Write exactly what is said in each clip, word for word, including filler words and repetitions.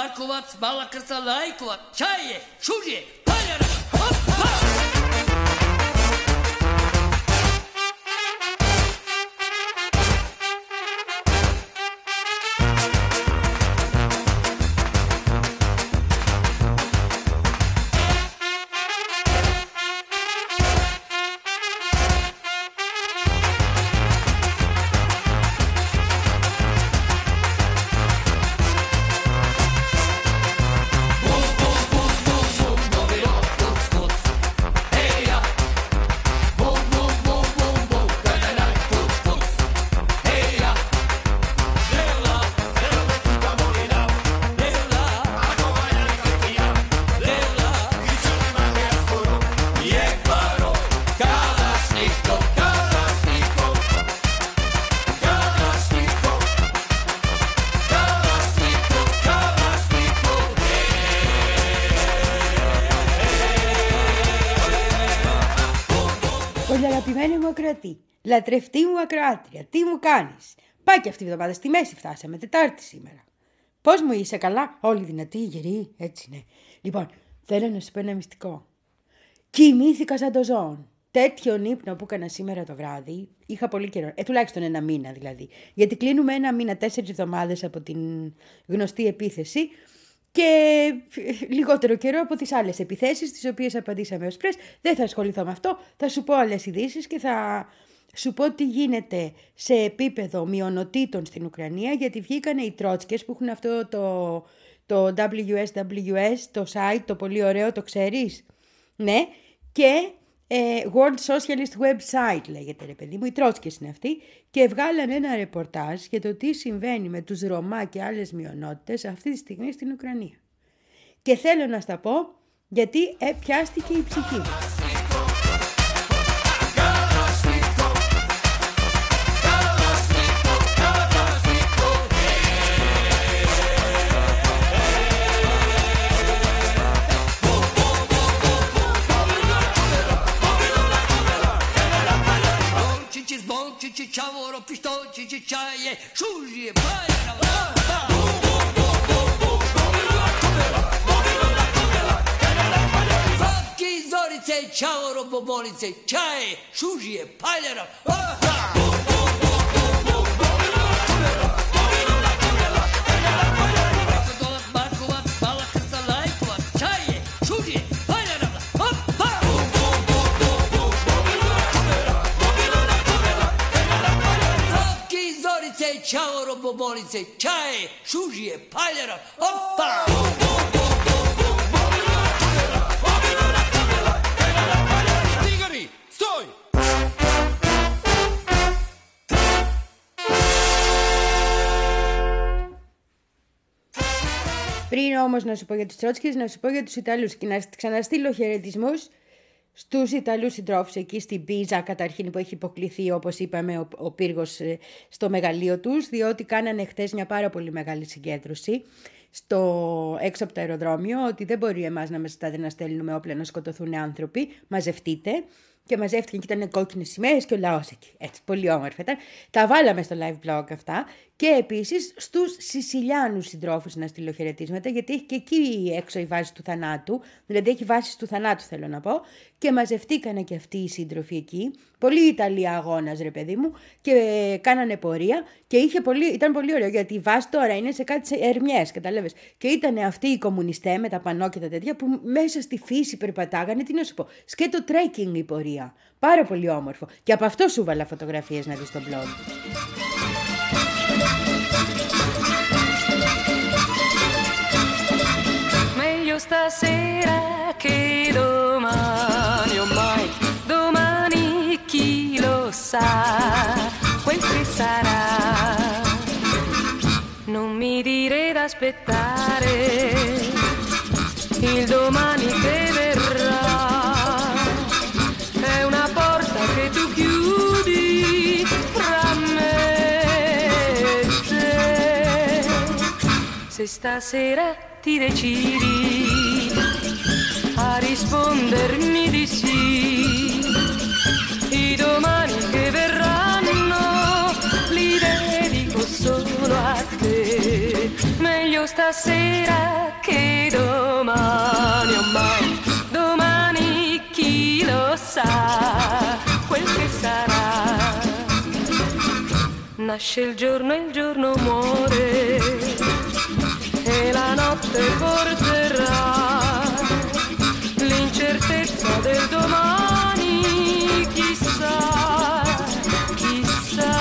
Markovac, Balakrca, Lajkovac, Čaje, Šužje, Paljara, hoppa! Αγαπημένη μου ακροατή, λατρευτή μου ακροάτρια, τι μου κάνεις? Πάει και αυτή η εβδομάδα στη μέση φτάσαμε, Τετάρτη σήμερα. Πώς μου είσαι, καλά, όλοι δυνατοί, γεροί, έτσι ναι. Λοιπόν, θέλω να σου πω ένα μυστικό. Κοιμήθηκα σαν το ζώο. Τέτοιον ύπνο που έκανα σήμερα το βράδυ, είχα πολύ καιρό, ε, τουλάχιστον ένα μήνα δηλαδή. Γιατί κλείνουμε ένα μήνα, τέσσερις εβδομάδες από την γνωστή επίθεση. Και λιγότερο καιρό από τις άλλες επιθέσεις, τις οποίες απαντήσαμε ως πρες. Δεν θα ασχοληθώ με αυτό, θα σου πω άλλες ειδήσεις και θα σου πω τι γίνεται σε επίπεδο μειονοτήτων στην Ουκρανία, γιατί βγήκανε οι Τρότσκες που έχουν αυτό το, το ντάμπλιου ες ντάμπλιου ες, το site, το πολύ ωραίο, το ξέρεις? Ναι, και ε, World Socialist Website λέγεται, ρε παιδί μου, οι Τρότσκες είναι αυτοί, και βγάλανε ένα ρεπορτάζ για το τι συμβαίνει με τους Ρωμά και άλλες μειονότητες αυτή τη στιγμή στην Ουκρανία. Και θέλω να στα πω γιατί ε, πιάστηκε η ψυχή μου. Čavoro, bobolice, čaje, šužije, paljara, Markovac, Balakrca, Lajkovac, čaje, šužije, paljara, hoppa! Roki, zorice, čavoro, bobolice, čaje, šužije, paljara, hoppa! Πριν όμως να σου πω για τους Τρότσκες, να σου πω για τους Ιταλούς και να ξαναστείλω χαιρετισμούς στους Ιταλούς συντρόφους εκεί στην Πίζα, καταρχήν, που έχει υποκληθεί, όπως είπαμε, ο, ο πύργος στο μεγαλείο τους, διότι κάνανε χτες μια πάρα πολύ μεγάλη συγκέντρωση στο, έξω από το αεροδρόμιο, ότι δεν μπορεί εμάς να μας ζητάτε να στέλνουμε όπλα να σκοτωθούν άνθρωποι, μαζευτείτε. Και μαζεύτηκαν και ήταν κόκκινες σημαίες και ο λαός εκεί. Έτσι, πολύ όμορφα ήταν. Τα βάλαμε στο live blog αυτά. Και επίσης στους Σισιλιάνους συντρόφους να στείλω χαιρετίσματα, γιατί έχει και εκεί έξω η βάση του θανάτου. Δηλαδή έχει βάσεις του θανάτου, θέλω να πω. Και μαζευτήκανε και αυτοί οι σύντροφοι εκεί. Πολύ Ιταλία αγώνας, ρε παιδί μου. Και κάνανε πορεία. Και είχε πολύ, ήταν πολύ ωραίο, γιατί η βάση τώρα είναι σε κάτι ερμιές, καταλάβες. Και ήταν αυτοί οι κομμουνιστές με τα πανό και τα τέτοια που μέσα στη φύση περπατάγανε. Τι να σου πω, σκέτο τρέκινγκ η πορεία. Πάρα πολύ όμορφο. Και από αυτό σου βάλα φωτογραφίες να δεις στο blog. Meglio stasera che domani, ormai domani chi lo sa, quel che sarà. Non mi dire d'aspettare il domani che verrà. È una porta che tu chiudi fra me e te. Se stasera ti decidi a rispondermi di sì, i domani che verranno li dedico solo a te. Meglio stasera che domani ormai, domani chi lo sa quel che sarà. Nasce il giorno e il giorno muore e la notte porterà l'incertezza del domani, chissà, chissà.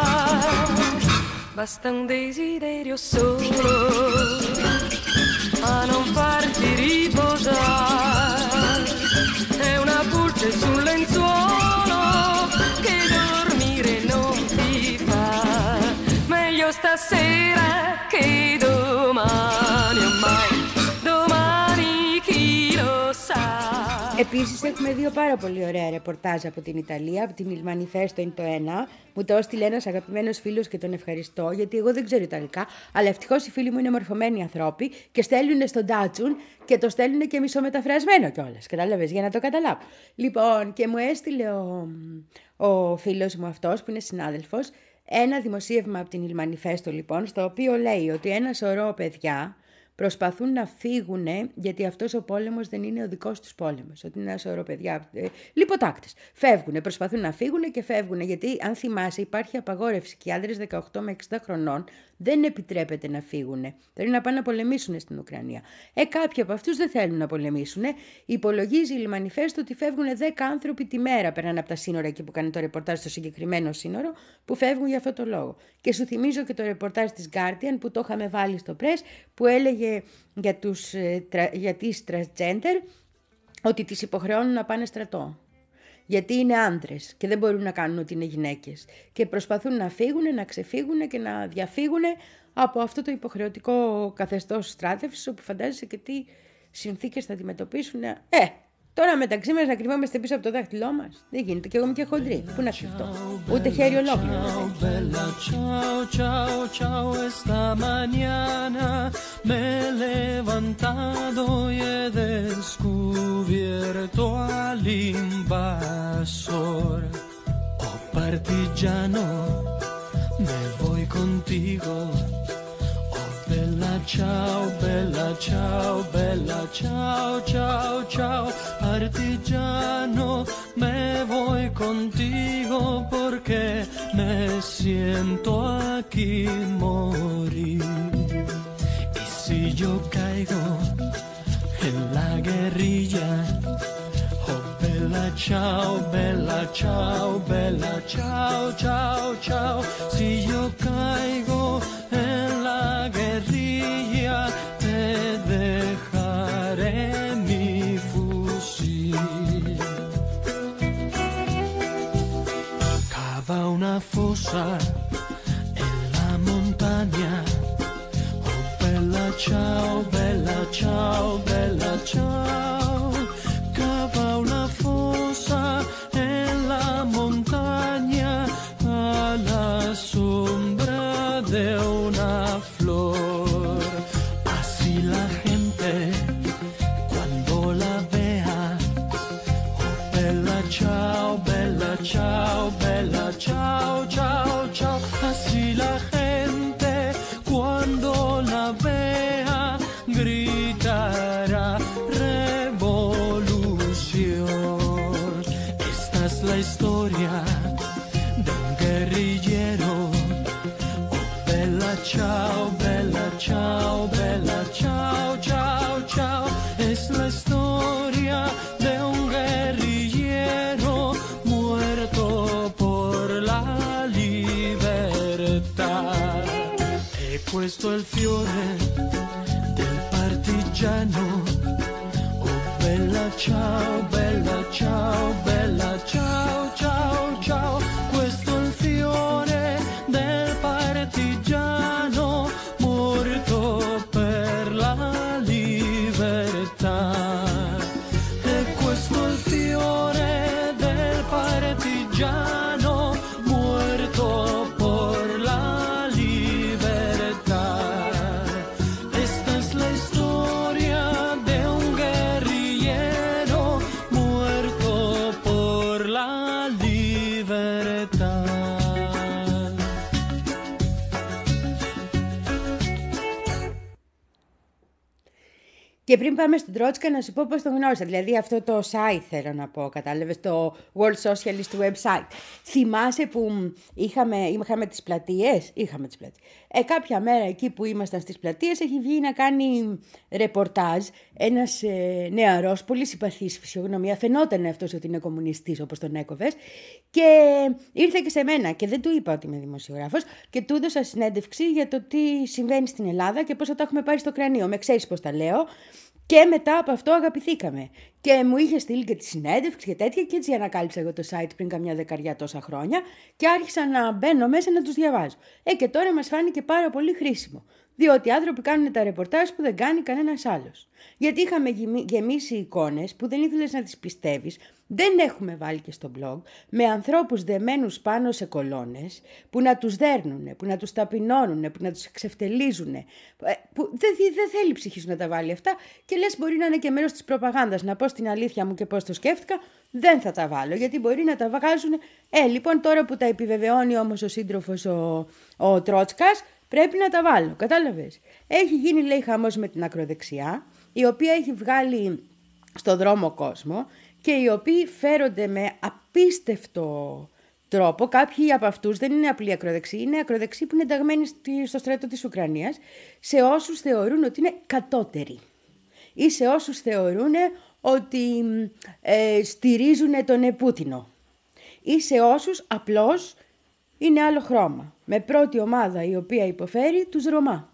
Basta un desiderio solo a non farti riposare, è una pulce sul lenzuolo che dormire non ti fa. Meglio stasera che domani ormai, domani chi lo sa. Επίσης έχουμε δύο πάρα πολύ ωραία ρεπορτάζ από την Ιταλία, από την Il Manifesto είναι το ένα. Μου το έστειλε ένας αγαπημένος φίλος και τον ευχαριστώ, γιατί εγώ δεν ξέρω Ιταλικά, αλλά ευτυχώς οι φίλοι μου είναι μορφωμένοι άνθρωποι και στέλνουν στον Ντάτσουν και το στέλνουν και μισομεταφρασμένο κιόλας. Κατάλαβες, για να το καταλάβω. Λοιπόν, και μου έστειλε ο, ο φίλος μου αυτός, που είναι συνάδελφος, ένα δημοσίευμα από την Il Manifesto, λοιπόν, στο οποίο λέει ότι ένα σωρό παιδιά προσπαθούν να φύγουν, γιατί αυτός ο πόλεμος δεν είναι ο δικός τους πόλεμος. Ότι είναι ένα σωρό παιδιά, ε, λιποτάκτες. Φεύγουν, προσπαθούν να φύγουν και φεύγουν. Γιατί, αν θυμάσαι, υπάρχει απαγόρευση και οι άντρες δεκαοκτώ με εξήντα χρονών δεν επιτρέπεται να φύγουν. Θέλουν να πάνε να πολεμήσουν στην Ουκρανία. Ε, κάποιοι από αυτούς δεν θέλουν να πολεμήσουν. Υπολογίζει η Il Manifesto ότι φεύγουν δέκα άνθρωποι τη μέρα πέραν από τα σύνορα, εκεί που κάνει το ρεπορτάζ στο συγκεκριμένο σύνορο, που φεύγουν για αυτό το λόγο. Και σου θυμίζω και το ρεπορτάζ της Guardian που το είχαμε βάλει στο press, που έλεγε για, τους, για τις transgender ότι τις υποχρεώνουν να πάνε στρατό. Γιατί είναι άντρες και δεν μπορούν να κάνουν ότι είναι γυναίκες. Και προσπαθούν να φύγουν, να ξεφύγουν και να διαφύγουν από αυτό το υποχρεωτικό καθεστώς στράτευσης, όπου φαντάζεσαι και τι συνθήκες θα αντιμετωπίσουν. Ε, τώρα μεταξύ μας να κρυβόμαστε πίσω από το δάχτυλό μας. Δεν γίνεται. Και εγώ είμαι και χοντρή. Πού να κρυφτώ. Ούτε χέρι ολόκληρο. Ciao, ciao, ciao, esta mañana me he levantado y he descubierto al invasor. Oh partigiano, me voy contigo. Oh bella ciao, bella ciao, bella ciao, ciao, ciao. Partigiano, me voy contigo porque me siento aquí morir. Y si yo caigo en la guerrilla, oh bella ciao, bella ciao, bella ciao, ciao, ciao. Si yo caigo en la guerrilla, te dejaré mi fusil. Cava una fosa en la montaña. Oh bella ciao, bella ciao, bella ciao. Cava una fosa en la montaña a la sombra de una flor. Así la gente cuando la vea, oh bella ciao, bella ciao, bella ciao, ciao, ciao. Así la gente cuando la vea gritará revolución. Esta es la historia de un guerrillero. Oh bella ciao, bella ciao, bella ciao, ciao, ciao. Es la historia de un guerrillero muerto por la libertad. He puesto el fiore del partigiano. Oh bella ciao, bella ciao, bella ciao, ciao, ciao. Questo è il fiore del partigiano morto per la libertà. E questo è il fiore del partigiano muerto por la libertà. Esta es la historia de un guerrillero muerto por la Και πριν πάμε στον Τρότσκα, να σου πω πώς το γνώρισα. Δηλαδή, αυτό το site θέλω να πω, κατάλαβες, το World Socialist website. Θυμάσαι που είχαμε, είχαμε τις πλατείες, είχαμε τις πλατείες. Ε, κάποια μέρα εκεί που ήμασταν στις πλατείες, έχει βγει να κάνει ρεπορτάζ ένας ε, νεαρός, πολύ συμπαθής φυσιογνωμία. Φαινόταν αυτός ότι είναι κομμουνιστής, όπως τον έκοβες. Και ήρθε και σε μένα και δεν του είπα ότι είμαι δημοσιογράφος και του έδωσα συνέντευξη για το τι συμβαίνει στην Ελλάδα και πώς θα τα έχουμε πάρει στο κρανίο. Με ξέρεις πώς τα λέω. Και μετά από αυτό αγαπηθήκαμε. Και μου είχε στείλει και τη συνέντευξη και τέτοια, και έτσι ανακάλυψα εγώ το site πριν καμιά δεκαριά τόσα χρόνια και άρχισα να μπαίνω μέσα να τους διαβάζω. Ε, και τώρα μας φάνηκε πάρα πολύ χρήσιμο. Διότι οι άνθρωποι κάνουν τα ρεπορτάζ που δεν κάνει κανένας άλλος. Γιατί είχαμε γεμίσει εικόνες που δεν ήθελες να τις πιστεύεις, δεν έχουμε βάλει και στο blog, με ανθρώπους δεμένους πάνω σε κολόνες, που να τους δέρνουνε, που να τους ταπεινώνουνε, που να τους εξευτελίζουνε. Που δεν, δεν θέλει η ψυχή σου να τα βάλει αυτά και λες μπορεί να είναι και μέρος της προπαγάνδας. Να πω στην αλήθεια μου και πώς το σκέφτηκα, δεν θα τα βάλω, γιατί μπορεί να τα βγάζουν. Ε, λοιπόν, τώρα που τα επιβεβαιώνει όμως ο σύντροφος ο, ο Τρότσκας, πρέπει να τα βάλω, κατάλαβες. Έχει γίνει, λέει, χαμός με την ακροδεξιά, η οποία έχει βγάλει στο δρόμο κόσμο και οι οποίοι φέρονται με απίστευτο τρόπο. Κάποιοι από αυτούς δεν είναι απλοί ακροδεξιοί, είναι ακροδεξιοί που είναι ενταγμένοι στο στρατό της Ουκρανίας, σε όσους θεωρούν ότι είναι κατώτεροι ή σε όσους θεωρούν ότι ε, στηρίζουν τον Πούτινο ή σε όσους απλώς είναι άλλο χρώμα, με πρώτη ομάδα η οποία υποφέρει τους Ρωμά.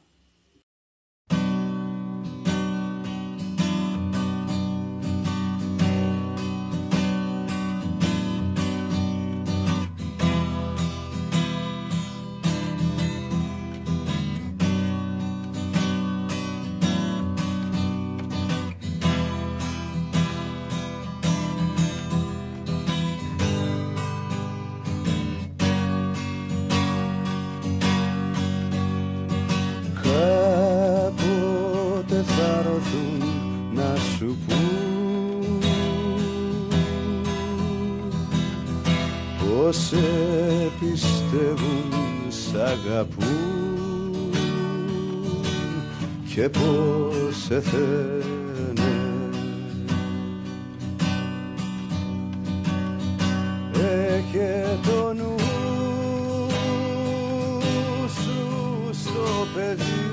Σε πιστεύουν, σ' αγαπούν και πως σε θένε. Έχε το νου σου στο παιδί,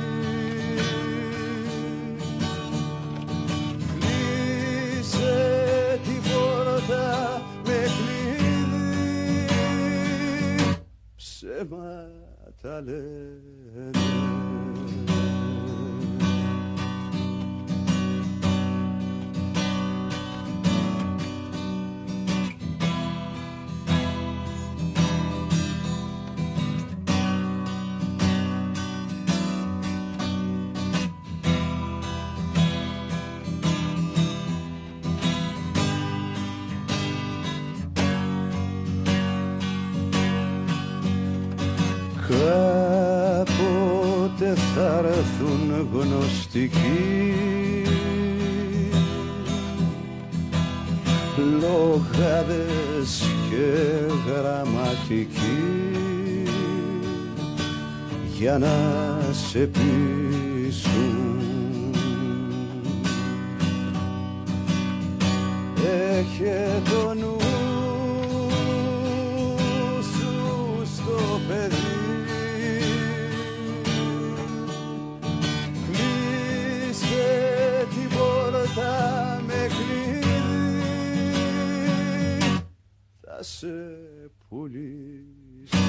κλείσε την πόρτα με κλειδί, ψέματα λένε. Κάποτε θα έρθουν γνωστικοί, λογάδες και γραμματικοί, για να σε πείσουν. Έχε το νου σου στο παιδί, με κλειδί, θα σε πουλήσω.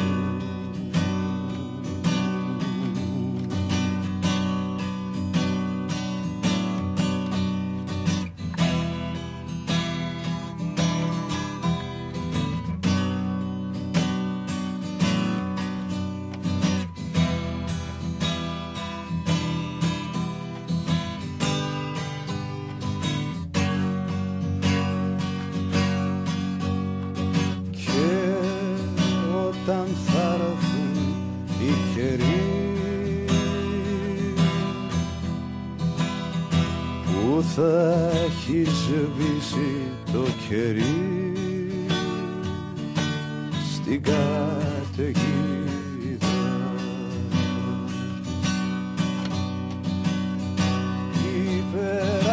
Όταν θα έρθουν οι καιροί που θα έχει σβήσει το κερί στην καταιγίδα, υπέρα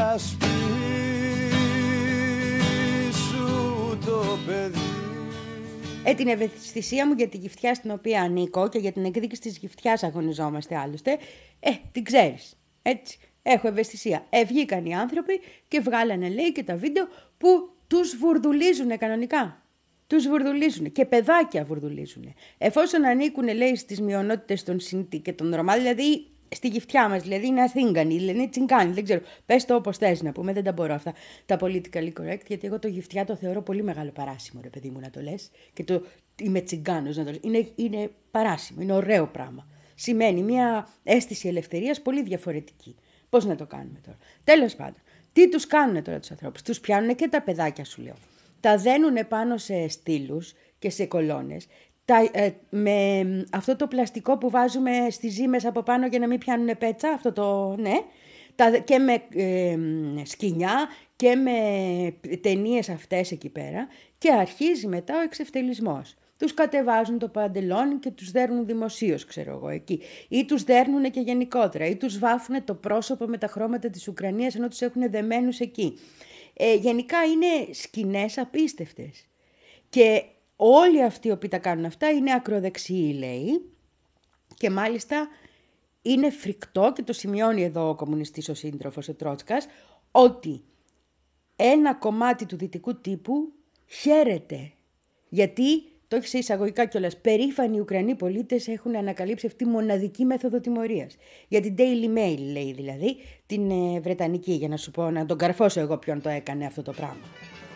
Με την ευαισθησία μου για τη γυφτιά στην οποία ανήκω και για την εκδίκηση της γυφτιάς αγωνιζόμαστε άλλωστε, ε, την ξέρεις, έτσι. Έχω ευαισθησία. Ε, βγήκαν οι άνθρωποι και βγάλανε, λέει, και τα βίντεο που τους βουρδουλίζουνε κανονικά. Τους βουρδουλίζουνε και παιδάκια βουρδουλίζουνε. Εφόσον ανήκουν, λέει, στις μειονότητες των Σιντι και των Ρωμά, δηλαδή στη γυφτιά μας, δηλαδή είναι Αθήγκανοι, δηλαδή είναι Τσιγκάνοι, δεν ξέρω. Πες το όπως θες να πούμε, δεν τα μπορώ αυτά τα politically correct, γιατί εγώ το γυφτιά το θεωρώ πολύ μεγάλο παράσημο, ρε παιδί μου, να το λες. Και το είμαι Τσιγκάνος να το λες. Είναι, είναι παράσημο, είναι ωραίο πράγμα. Σημαίνει μια αίσθηση ελευθερίας πολύ διαφορετική. Πώς να το κάνουμε τώρα. Τέλος πάντων, τι τους κάνουν τώρα τους ανθρώπους. Τους πιάνουν και τα παιδάκια, σου λέω. Τα δένουνε πάνω σε στήλους και σε κολόνες. Τα, ε, με αυτό το πλαστικό που βάζουμε στις ζύμες από πάνω για να μην πιάνουν πέτσα, αυτό το, ναι, τα, και με ε, σκοινιά και με ταινίες αυτές εκεί πέρα και αρχίζει μετά ο εξευτελισμός. Τους κατεβάζουν το παντελόνι και τους δέρνουν δημοσίως, ξέρω εγώ, εκεί. Ή τους δέρνουν και γενικότερα, ή τους βάφουν το πρόσωπο με τα χρώματα της Ουκρανίας ενώ τους έχουν δεμένους εκεί. Ε, γενικά είναι σκηνές απίστευτες. Και όλοι αυτοί οι οποίοι τα κάνουν αυτά είναι ακροδεξιοί, λέει, και μάλιστα είναι φρικτό, και το σημειώνει εδώ ο κομμουνιστής ο σύντροφος, ο Τρότσκας, ότι ένα κομμάτι του δυτικού τύπου χαίρεται, γιατί, το έχει σε εισαγωγικά κιόλας, περήφανοι Ουκρανοί πολίτες έχουν ανακαλύψει αυτή τη μοναδική μέθοδο τιμωρίας. Για την Daily Mail, λέει, δηλαδή, την ε, Βρετανική, για να σου πω, να τον καρφώσω εγώ ποιον το έκανε αυτό το πράγμα.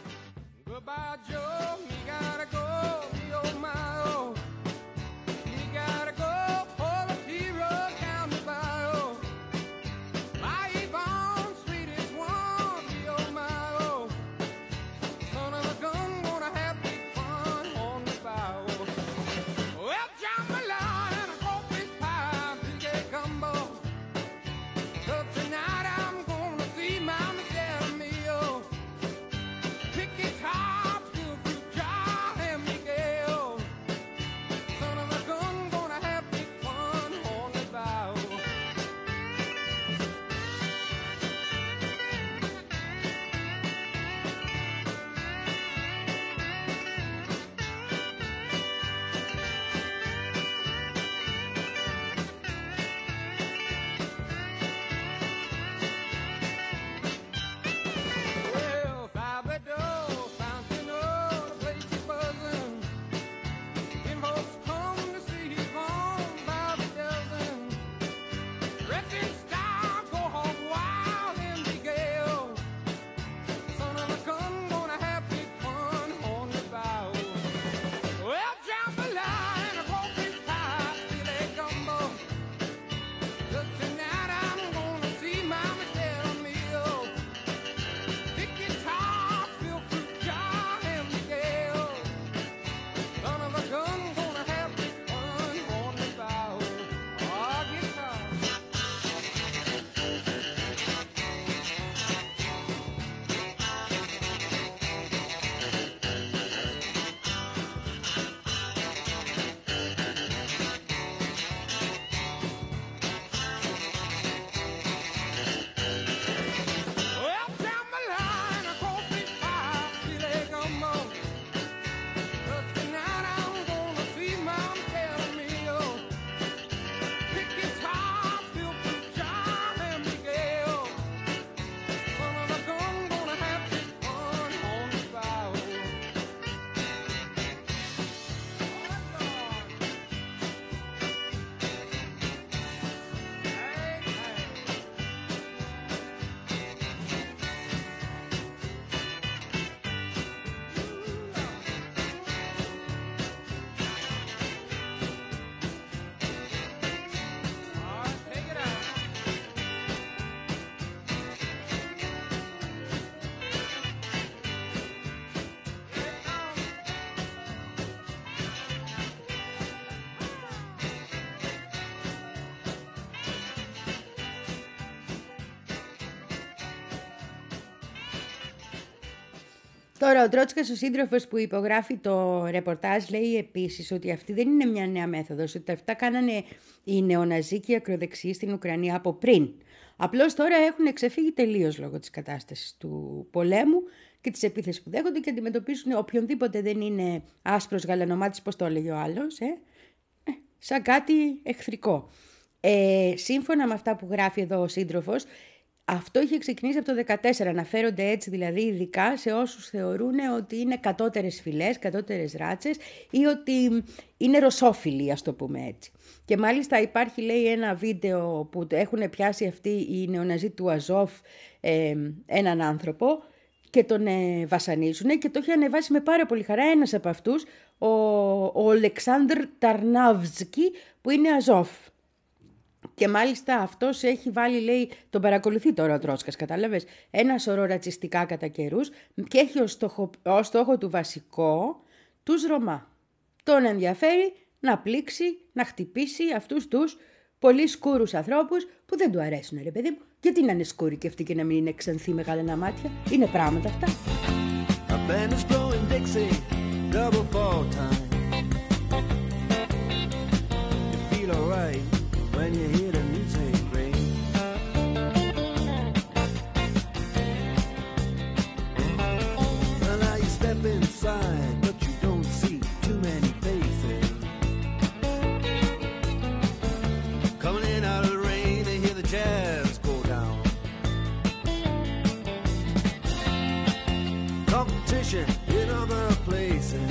Τώρα ο Τρότσκας, ο σύντροφος που υπογράφει το ρεπορτάζ, λέει επίσης ότι αυτή δεν είναι μια νέα μέθοδος, ότι αυτά κάνανε οι νεοναζί και οι ακροδεξιοί στην Ουκρανία από πριν. Απλώς τώρα έχουν ξεφύγει τελείως λόγω της κατάστασης του πολέμου και τις επίθεσεις που δέχονται και αντιμετωπίσουν οποιονδήποτε δεν είναι άσπρος γαλανομάτης, πώς το έλεγε ο άλλος, ε? Ε, σαν κάτι εχθρικό. Ε, σύμφωνα με αυτά που γράφει εδώ ο σύντροφος, αυτό είχε ξεκινήσει από το δεκατέσσερα, αναφέρονται έτσι δηλαδή ειδικά σε όσους θεωρούν ότι είναι κατώτερες φυλές, κατώτερες ράτσες ή ότι είναι ρωσόφιλοι, ας το πούμε έτσι. Και μάλιστα υπάρχει, λέει, ένα βίντεο που έχουν πιάσει αυτοί οι νεοναζί του Αζόφ ε, έναν άνθρωπο και τον ε, βασανίζουν και το έχει ανεβάσει με πάρα πολύ χαρά ένας από αυτούς, ο, ο Αλεξάνδρ Ταρνάβσκι, που είναι Αζόφ. Και μάλιστα αυτός έχει βάλει, λέει, τον παρακολουθεί τώρα ο Τρότσκας, κατάλαβες, ένα σωρό ρατσιστικά κατά καιρούς και έχει ως στόχο, ως στόχο του βασικό τους Ρωμά. Τον ενδιαφέρει να πλήξει, να χτυπήσει αυτούς τους πολύ σκούρους ανθρώπους που δεν του αρέσουν, ρε παιδί μου. Γιατί να είναι σκούροι και αυτοί και να μην είναι ξανθοί με γαλανά μάτια? Είναι πράγματα αυτά. When you hear the music ring, well, now you step inside, but you don't see too many faces. Coming in out of the rain, they hear the jazz go down. Competition in other places,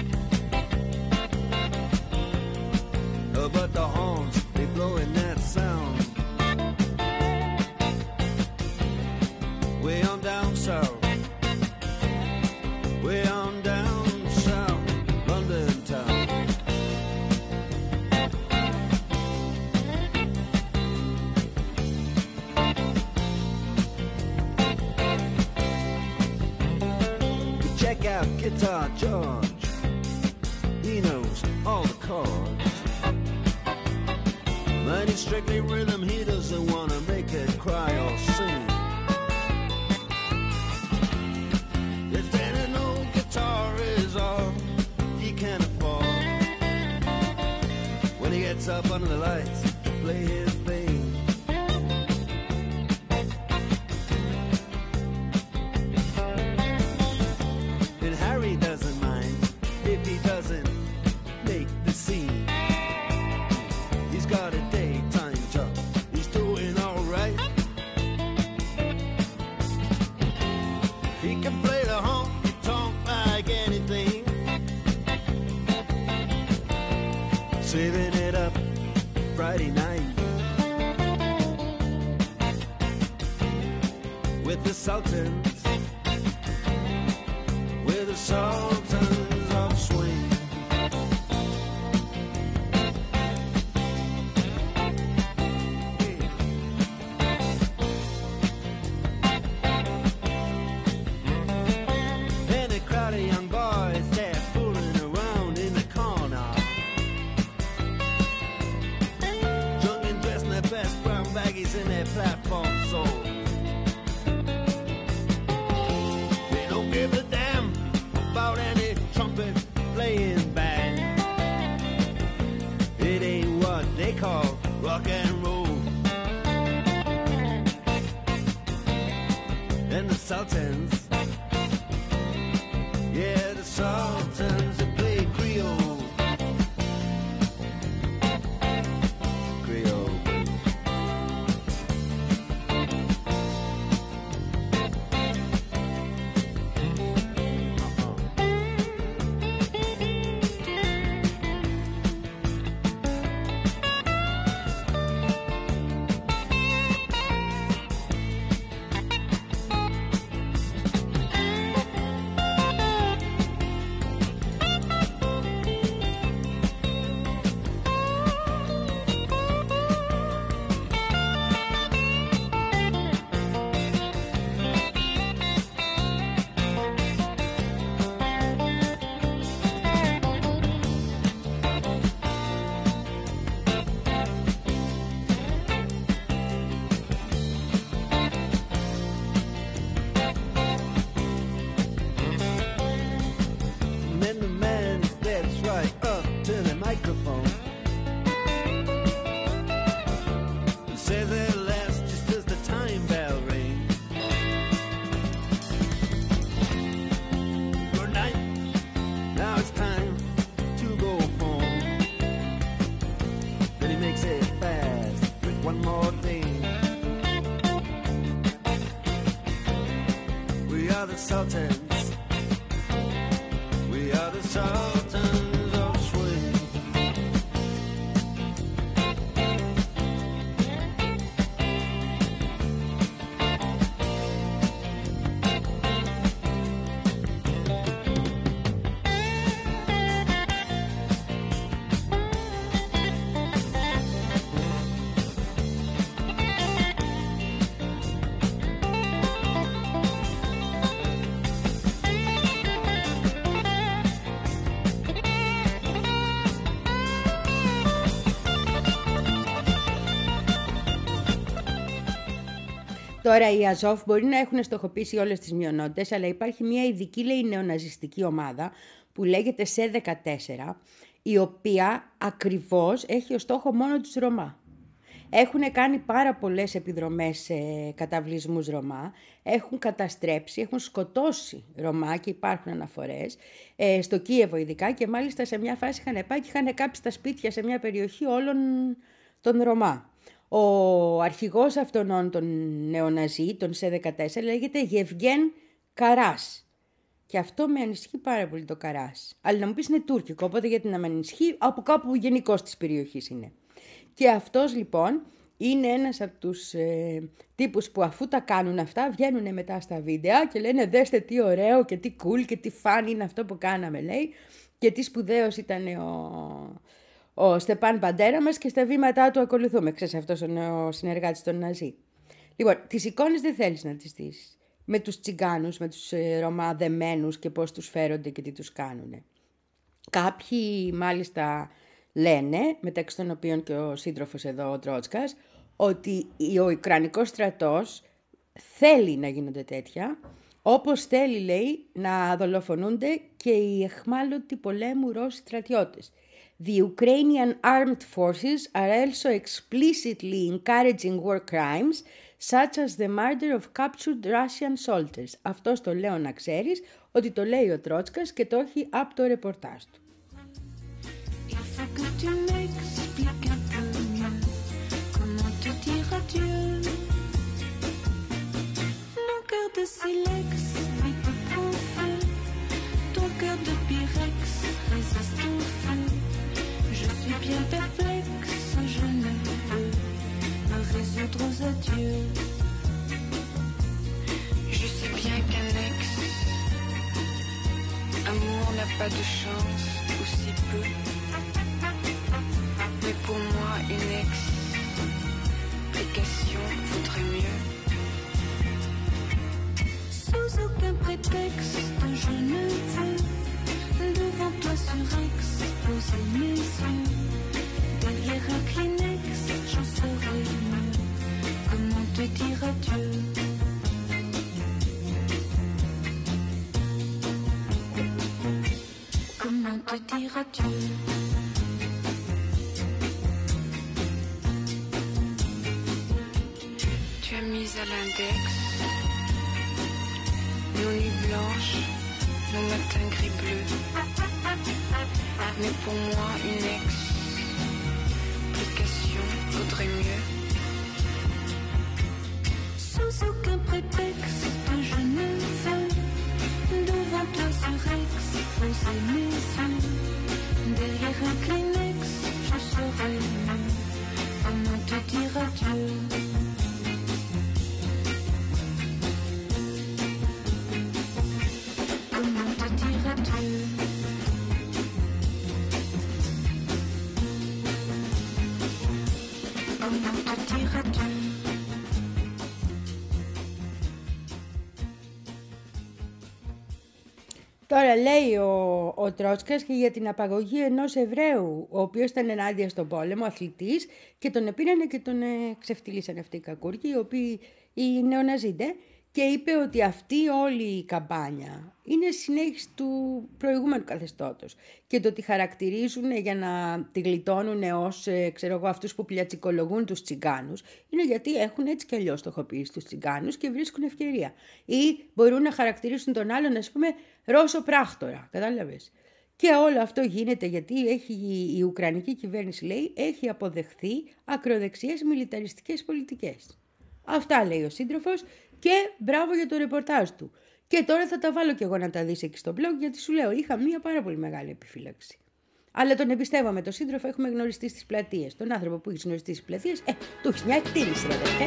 uh, but the horns blowing that sound way on down south, way on down south, London town. You check out Guitar George, he knows all the chords. But he's strictly rhythm, he doesn't want to make it cry or sing. If any no guitar is all he can afford, when he gets up under the lights to play his thing, and Harry doesn't mind if he doesn't make the scene. He's got a daytime job, he's doing alright. He can play the honky-tonk like anything, saving it up Friday night with the Sultans, with the Sultans of Swing. In their platform soul, they don't give a damn about any trumpet playing band. It ain't what they call rock and roll. And the Sultans, yeah, the Sultans, they play Creole. Creole. are the Sultans. We are the Sultans of swing. Τώρα οι Αζόφ μπορεί να έχουν στοχοποιήσει όλες τις μειονότητες, αλλά υπάρχει μια ειδική, λέει, νεοναζιστική ομάδα που λέγεται ΣΕ δεκατέσσερα, η οποία ακριβώς έχει ως στόχο μόνο τους Ρωμά. Έχουν κάνει πάρα πολλές επιδρομές σε καταβλισμούς Ρωμά, έχουν καταστρέψει, έχουν σκοτώσει Ρωμά και υπάρχουν αναφορές, ε, στο Κίεβο ειδικά, και μάλιστα σε μια φάση είχαν πάει και είχαν κάψει τα σπίτια σε μια περιοχή όλων των Ρωμά. Ο αρχηγός αυτών των νεοναζί, των ΣΕ δεκατέσσερα, λέγεται Γευγέν Καράς. Και αυτό με ανησυχεί πάρα πολύ, το Καράς. Αλλά να μου πεις είναι τουρκικό, οπότε γιατί να με ανησυχεί, από κάπου γενικώς της περιοχής είναι. Και αυτός λοιπόν είναι ένας από τους ε, τύπους που αφού τα κάνουν αυτά βγαίνουν μετά στα βίντεο και λένε δέστε τι ωραίο και τι cool και τι fun είναι αυτό που κάναμε, λέει, και τι σπουδαίος ήταν ο... ο Στεπάν Μπαντέρα μας και στα βήματά του ακολουθούμε. Ξέρεις, αυτός ο συνεργάτης των Ναζί. Λοιπόν, τις εικόνες δεν θέλεις να τις δεις. Με τους τσιγκάνους, με τους ε, Ρωμά δεμένους και πώς τους φέρονται και τι τους κάνουνε. Κάποιοι μάλιστα λένε, μεταξύ των οποίων και ο σύντροφος εδώ, ο Τρότσκας, ότι ο Ουκρανικός στρατός θέλει να γίνονται τέτοια, όπως θέλει, λέει, να δολοφονούνται και οι εχμάλωτοι πολέμου Ρώσοι στρατιώτες. The Ukrainian armed forces are also explicitly encouraging war crimes, such as the murder of captured Russian soldiers. Αυτό το λέω να ξέρεις, ότι το λέει ο Τρότσκας και το έχει από το ρεπορτάζ του. Il faut que tu m'expliques un peu mieux comment te dire adieu. Mon cœur de silex vit de prend feu, ton cœur de pyrex résiste au feu. Je suis bien perplexe, je ne peux me résoudre aux adieux. Je sais bien qu'un ex amour n'a pas de chance, ou si peu. Mais pour moi, une explication vaudrait mieux. Sous aucun prétexte, je ne veux devant toi sur X poser mes yeux. Derrière un Kleenex, j'en saurais mieux comment te dire adieu. Comment te dire adieu. Tu as mis à l'index nos nuits blanches, nos matins gris-bleus. Mais pour moi, une explication vaudrait mieux. Sans aucun prétexte, je ne veux devant toi sur X poser mes yeux. Derrière un Kleenex, je saurais mieux comment te dire adieu. Comment te dire adieu. Comment te dire adieu. Τώρα λέει ο, ο Τρότσκας και για την απαγωγή ενός Εβραίου, ο οποίος ήταν ενάντια στον πόλεμο, αθλητής, και τον επήρανε και τον ε, ξεφτυλίσαν αυτοί οι κακούργοι, οι οποίοι οι νεοναζίντε, και είπε ότι αυτή όλη η καμπάνια είναι συνέχιση του προηγούμενου καθεστώτος και το ότι χαρακτηρίζουν για να τη γλιτώνουν ως, ε, ξέρω εγώ, αυτούς που πλιατσικολογούν τους τσιγκάνους, είναι γιατί έχουν έτσι κι αλλιώς στοχοποιήσει τους τσιγκάνους και βρίσκουν ευκαιρία. Ή μπορούν να χαρακτηρίσουν τον άλλον, ας πούμε, Ρώσο πράκτορα, κατάλαβες. Και όλο αυτό γίνεται γιατί έχει, η Ουκρανική κυβέρνηση, λέει, έχει αποδεχθεί ακροδεξιές μιλιταριστικές πολιτικές. Αυτά λέει ο σύντροφος και μπράβο για το ρεπορτάζ του. Και τώρα θα τα βάλω κι εγώ να τα δεις εκεί στο blog, γιατί σου λέω, είχα μία πάρα πολύ μεγάλη επιφύλαξη. Αλλά τον εμπιστεύομαι, τον σύντροφο, έχουμε γνωριστεί στις πλατείες. Τον άνθρωπο που έχει γνωριστεί στις πλατείες, ε, του έχει μια εκτίμηση, ρε αδερφέ.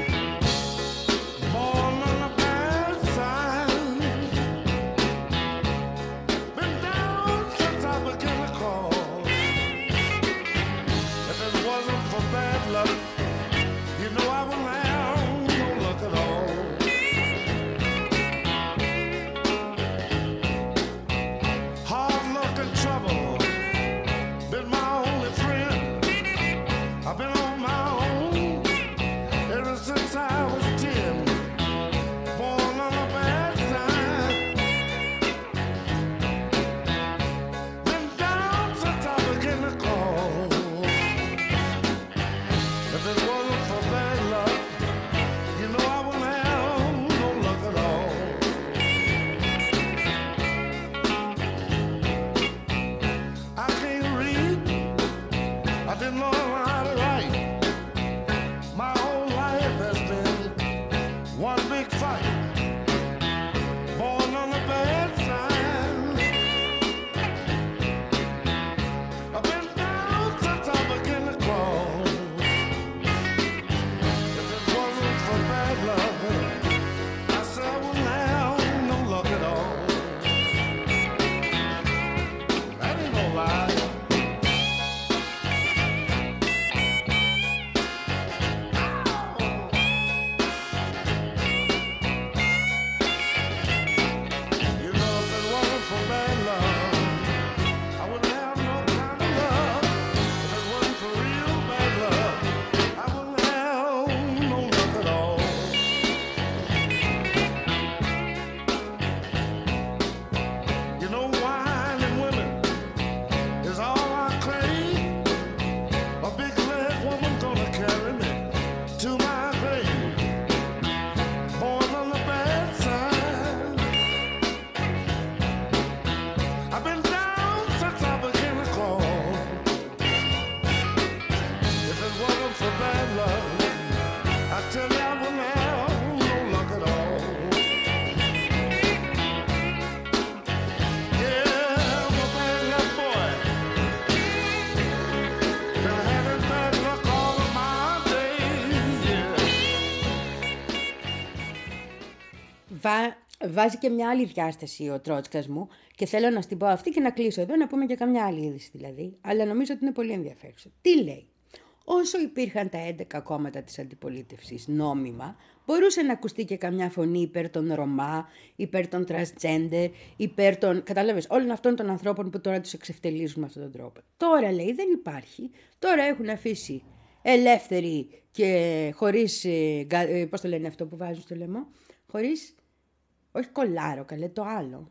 Βα... Βάζει και μια άλλη διάσταση ο Τρότσκας μου και θέλω να στην πω αυτή και να κλείσω εδώ, να πούμε και καμιά άλλη είδηση δηλαδή, αλλά νομίζω ότι είναι πολύ ενδιαφέρουσα. Τι λέει? Όσο υπήρχαν τα έντεκα κόμματα της αντιπολίτευσης νόμιμα, μπορούσε να ακουστεί και καμιά φωνή υπέρ των Ρωμά, υπέρ των transgender, υπέρ των, κατάλαβες, όλων αυτών των ανθρώπων που τώρα τους εξευτελίζουν με αυτόν τον τρόπο. Τώρα λέει δεν υπάρχει, τώρα έχουν αφήσει ελεύθεροι και χωρίς, πώς το λένε αυτό που βάζουν στο λαιμό, χωρίς, όχι κολάρο, καλέ, το άλλο,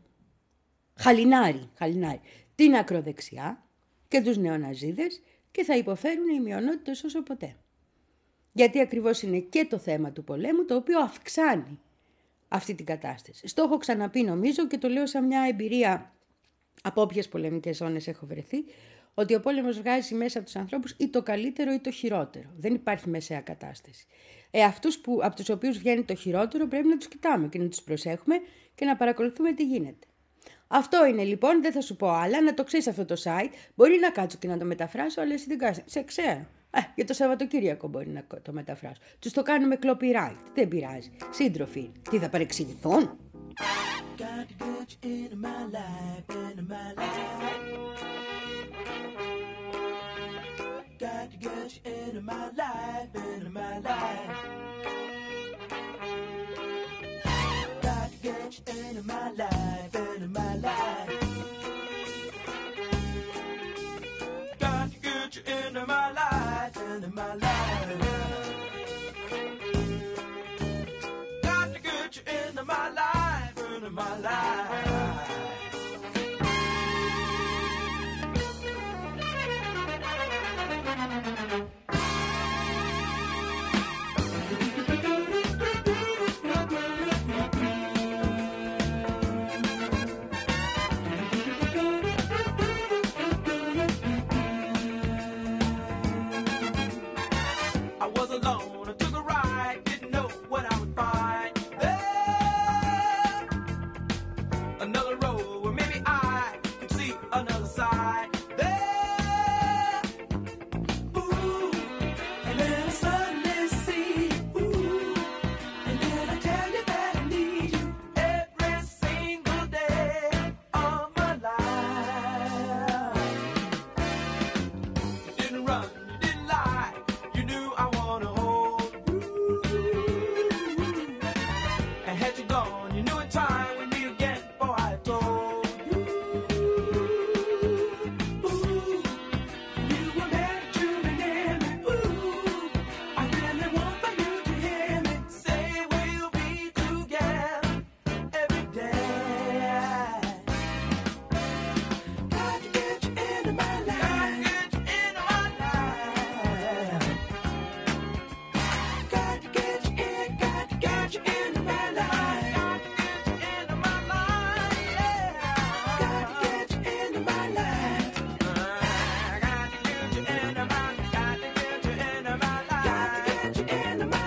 χαλινάρι, χαλινάρι, την ακροδεξιά και τους νεοναζίδες, και θα υποφέρουν οι μειονότητες όσο ποτέ. Γιατί ακριβώς είναι και το θέμα του πολέμου, το οποίο αυξάνει αυτή την κατάσταση. Στο έχω ξαναπεί νομίζω και το λέω σαν μια εμπειρία από όποιες πολεμικές ζώνες έχω βρεθεί, ότι ο πόλεμος βγάζει μέσα από τους ανθρώπους ή το καλύτερο ή το χειρότερο. Δεν υπάρχει μεσαία κατάσταση. Ε, αυτούς που, από τους οποίους βγαίνει το χειρότερο πρέπει να τους κοιτάμε και να τους προσέχουμε και να παρακολουθούμε τι γίνεται. Αυτό είναι λοιπόν, δεν θα σου πω άλλα, να το ξέρεις αυτό το site. Μπορεί να κάτσω και να το μεταφράσω, αλλά εσύ δεν κάνεις. Σε ξέρω. Ε, για το Σαββατοκύριακο μπορεί να το μεταφράσω. Τους το κάνουμε copyright. Δεν πειράζει. Σύντροφοι, τι θα παρεξηγηθούν? Into my life, into my life. Got to get you into my life, into my life. Got to get you into my life, into my life. that you're gone. You knew in time we'd meet again. Oh, I told you. Ooh, you were meant to be near me. Ooh, I really want for you to hear me say we'll be together every day. Got to get you into my life. Got to get you into my life. Got to get you in, got to get you into my life. Got to get you into my life, yeah. Got to get you into my life. Got to get you into my, got to get you into my life. Got to get you into my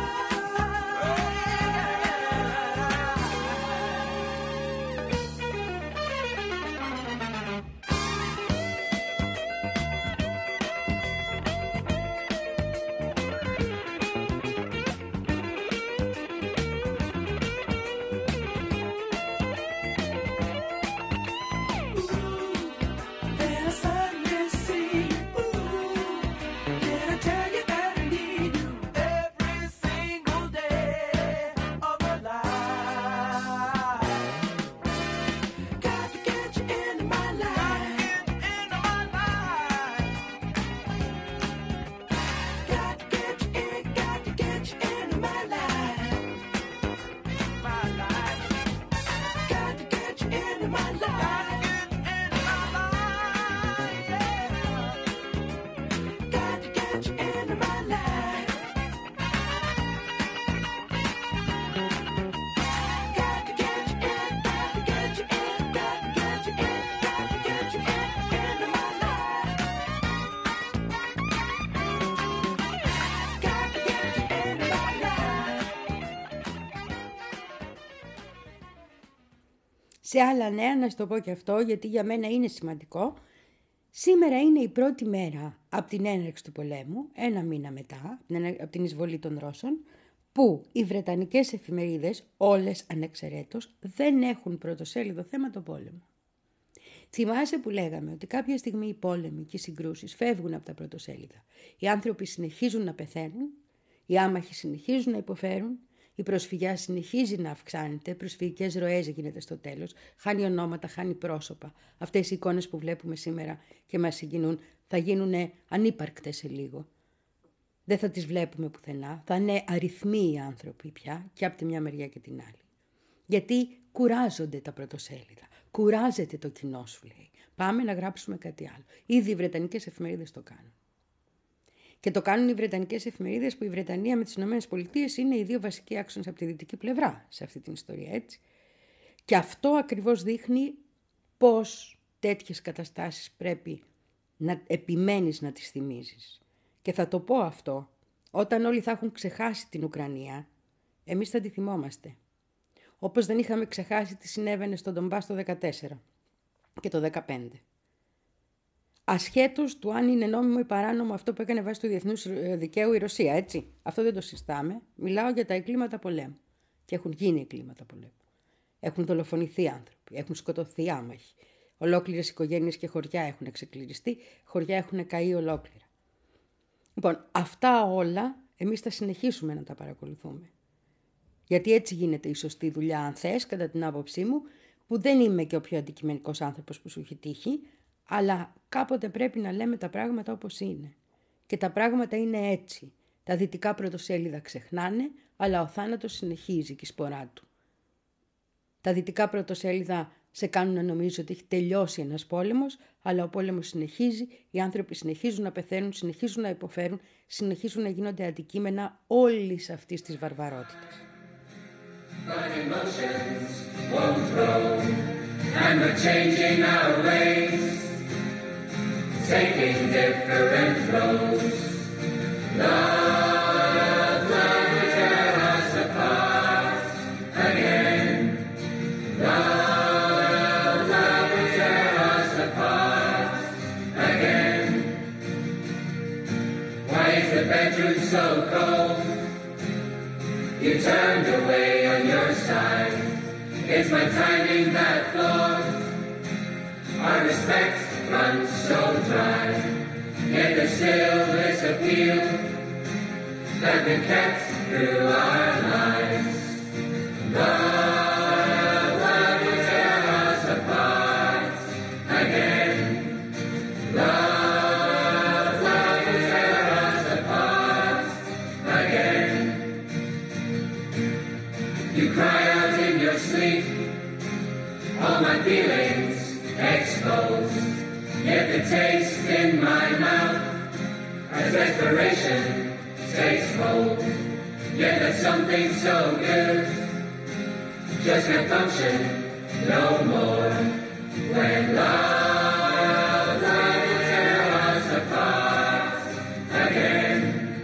Then I suddenly see you. Ooh, can I tell you that I need you every single day of my life? Got to get you into my life. Into my life. Got to get you in, got to get you into my life. My life. Got to get you into my life. Got to get you into my life, yeah. Got to get you into my life. Got to get you in, got to get you in, got to get you in, got to get you in, into my life. Got to get you into my life. Σε άλλα νέα να σου το πω και αυτό, γιατί για μένα είναι σημαντικό. Σήμερα είναι η πρώτη μέρα από την έναρξη του πολέμου, ένα μήνα μετά, από την εισβολή των Ρώσων, που οι βρετανικές εφημερίδες, όλες ανεξαιρέτως, δεν έχουν πρωτοσέλιδο θέμα το πόλεμο. Θυμάσαι που λέγαμε ότι κάποια στιγμή οι πόλεμοι και οι συγκρούσεις φεύγουν από τα πρωτοσέλιδα. Οι άνθρωποι συνεχίζουν να πεθαίνουν, οι άμαχοι συνεχίζουν να υποφέρουν, η προσφυγιά συνεχίζει να αυξάνεται, προσφυγικές ροές γίνεται στο τέλος, χάνει ονόματα, χάνει πρόσωπα. Αυτές οι εικόνες που βλέπουμε σήμερα και μας συγκινούν θα γίνουν ανύπαρκτες σε λίγο. Δεν θα τις βλέπουμε πουθενά, θα είναι αριθμοί οι άνθρωποι πια και από τη μια μεριά και την άλλη. Γιατί κουράζονται τα πρωτοσέλιδα, κουράζεται το κοινό σου λέει. Πάμε να γράψουμε κάτι άλλο. Ήδη οι βρετανικές εφημερίδες το κάνουν. Και το κάνουν οι βρετανικές εφημερίδες που η Βρετανία με τις ΗΠΑ είναι οι δύο βασικοί άξονες από τη δυτική πλευρά σε αυτή την ιστορία, έτσι. Και αυτό ακριβώς δείχνει πώς τέτοιες καταστάσεις πρέπει να επιμένεις να τις θυμίζεις. Και θα το πω αυτό, όταν όλοι θα έχουν ξεχάσει την Ουκρανία, εμείς θα τη θυμόμαστε. Όπως δεν είχαμε ξεχάσει τι συνέβαινε στον Ντομπάς το δεκατέσσερα και το δεκαπέντε. Ασχέτως του αν είναι νόμιμο ή παράνομο αυτό που έκανε βάσει του διεθνούς δικαίου η Ρωσία, έτσι. Αυτό δεν το συστάμε. Μιλάω για τα εγκλήματα πολέμου. Και έχουν γίνει εγκλήματα πολέμου. Έχουν δολοφονηθεί άνθρωποι, έχουν σκοτωθεί άμαχοι. Ολόκληρες οικογένειες και χωριά έχουν εξεκλειριστεί, χωριά έχουν καεί ολόκληρα. Λοιπόν, αυτά όλα εμείς θα συνεχίσουμε να τα παρακολουθούμε. Γιατί έτσι γίνεται η σωστή δουλειά, αν θες, κατά την άποψή μου, που δεν είμαι και ο πιο αντικειμενικός άνθρωπος που σου έχει τύχει, αλλά κάποτε πρέπει να λέμε τα πράγματα όπως είναι. Και τα πράγματα είναι έτσι. Τα δυτικά πρωτοσέλιδα ξεχνάνε, αλλά ο θάνατος συνεχίζει και η σπορά του. Τα δυτικά πρωτοσέλιδα σε κάνουν να νομίζεις ότι έχει τελειώσει ένας πόλεμος, αλλά ο πόλεμος συνεχίζει, οι άνθρωποι συνεχίζουν να πεθαίνουν, συνεχίζουν να υποφέρουν, συνεχίζουν να γίνονται αντικείμενα όλης αυτής της βαρβαρότητας. But emotions won't grow, and we're changing our ways, taking different roads. Love, love will tear us apart again. Love, love will tear us apart again. Why is the bedroom so cold? You turned away on your side. It's my timing that flawed. Our respect runs so dry. Yet there's still this appeal that we've kept through our lives. Love, love will tear us apart again. Love, love will tear us apart again. You cry out in your sleep, all my feelings exposed, yet the taste in my mouth as desperation takes hold. Yet there's something so good just can't function no more. When love, love will tear us apart again.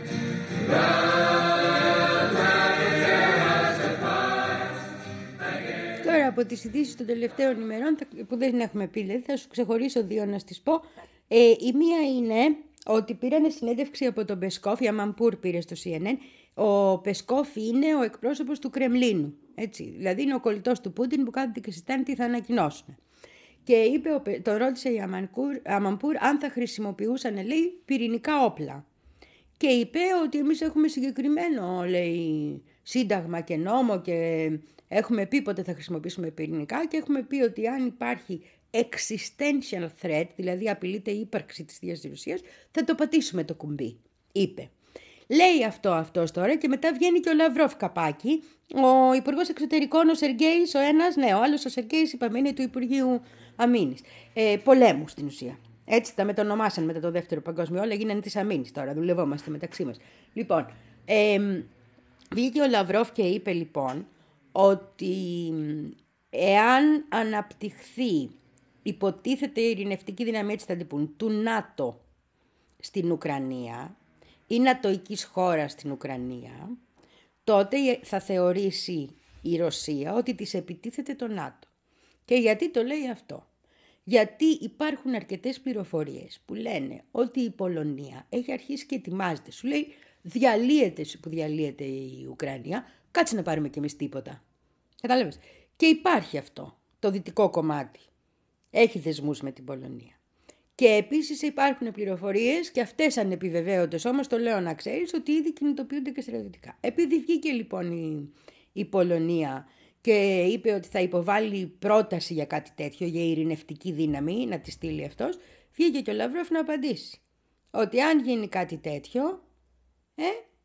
Love, love will tear us apart again. Τώρα από τις ειδήσεις των τελευταίων ημερών, που δεν έχουμε πει, δηλαδή, θα σου ξεχωρίσω δύο να στις πω. Ε, η μία είναι ότι πήρανε συνέντευξη από τον Πεσκόφ, η Αμανπούρ πήρε στο σι εν εν. Ο Πεσκόφ είναι ο εκπρόσωπος του Κρεμλίνου, έτσι, δηλαδή είναι ο κολλητός του Πούτιν που κάθεται και συζητάνε τι θα ανακοινώσουν. Και είπε, τον ρώτησε η Αμανπούρ αν θα χρησιμοποιούσαν, λέει, πυρηνικά όπλα. Και είπε ότι εμείς έχουμε συγκεκριμένο, λέει, σύνταγμα και νόμο και έχουμε πει πότε θα χρησιμοποιήσουμε πυρηνικά και έχουμε πει ότι αν υπάρχει existential threat, δηλαδή απειλείται η ύπαρξη της Θείας της Ρωσίας, θα το πατήσουμε το κουμπί, είπε. Λέει αυτό αυτός τώρα και μετά βγαίνει και ο Λαυρόφ καπάκι, ο Υπουργός Εξωτερικών, ο Σεργέης, ο ένας, ναι, ο άλλος ο Σεργέης, είπαμε, είναι του Υπουργείου Αμήνης. Ε, πολέμου στην ουσία. Έτσι τα μετονομάσαν μετά το δεύτερο παγκόσμιο, όλα γίνανε της Αμήνης τώρα, δουλευόμαστε μεταξύ μας. Λοιπόν, ε, βγήκε ο Λαυρόφ και είπε λοιπόν ότι εάν αναπτυχθεί, υποτίθεται η ειρηνευτική δύναμη, έτσι θα την πούν, του ΝΑΤΟ στην Ουκρανία ή νατοικής χώρας στην Ουκρανία, τότε θα θεωρήσει η Ρωσία ότι της επιτίθεται το ΝΑΤΟ. Και γιατί το λέει αυτό? Γιατί υπάρχουν αρκετές πληροφορίες που λένε ότι η Πολωνία έχει αρχίσει και ετοιμάζεται. Σου λέει διαλύεται που διαλύεται η Ουκρανία, κάτσε να πάρουμε κι εμείς τίποτα. Κατάλαβες? Και υπάρχει αυτό, το δυτικό κομμάτι. Έχει δεσμούς με την Πολωνία. Και επίσης υπάρχουν πληροφορίες και αυτές ανεπιβεβαίωτες, όμως το λέω να ξέρεις, ότι ήδη κινητοποιούνται και στρατιωτικά. Επειδή βγήκε λοιπόν η, η Πολωνία και είπε ότι θα υποβάλει πρόταση για κάτι τέτοιο, για ειρηνευτική δύναμη, να τη στείλει αυτός, βγήκε και ο Λαυρόφ να απαντήσει. Ότι αν γίνει κάτι τέτοιο, ε,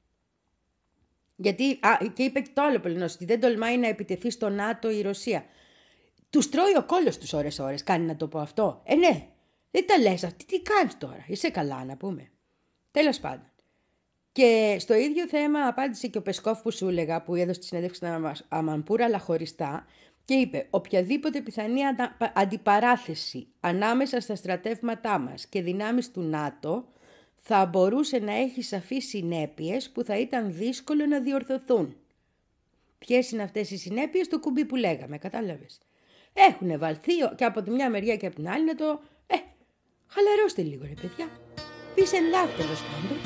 γιατί, α, και είπε και το άλλο Πολωνός, ότι δεν τολμάει να επιτεθεί στο ΝΑΤΟ η Ρωσία. Τους τρώει ο κόλλος τους ώρες-ώρες, κάνει να το πω αυτό. Ε, ναι. Δεν τα λες αυτή, τι κάνεις τώρα, είσαι καλά να πούμε. Τέλος πάντων. Και στο ίδιο θέμα απάντησε και ο Πεσκόφ που σου έλεγα, που έδωσε τη συνέντευξη στην Αμανπούρ, αλλά χωριστά, και είπε οποιαδήποτε πιθανή αντιπαράθεση ανάμεσα στα στρατεύματά μας και δυνάμεις του ΝΑΤΟ θα μπορούσε να έχει σαφείς συνέπειες που θα ήταν δύσκολο να διορθωθούν. Ποιες είναι αυτές οι συνέπειες? Το κουμπί που λέγαμε, κατάλαβες. Έχουν βαλθεί και από τη μια μεριά και από την άλλη να το... Ε, χαλαρώστε λίγο ρε παιδιά. Peace and love τέλος πάντων.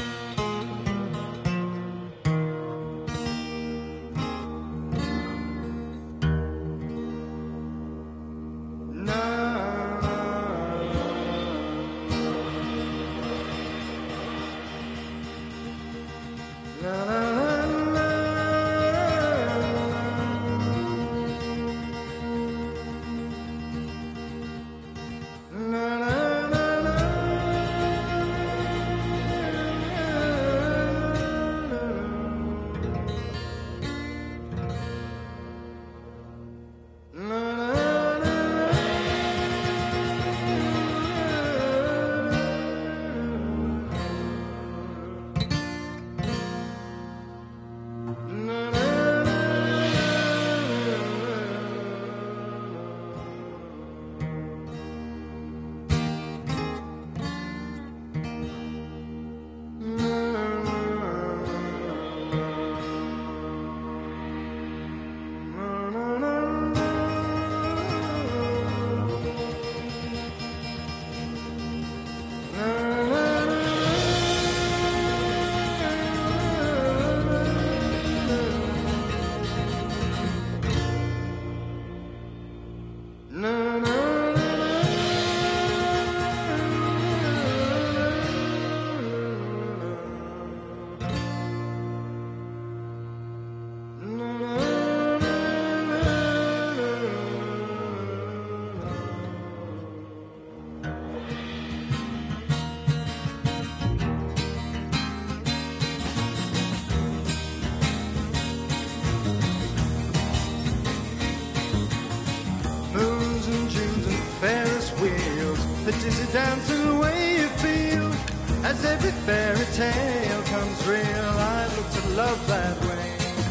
the dizzy dancing way you feel, as every fairy tale comes real. I looked at love that way,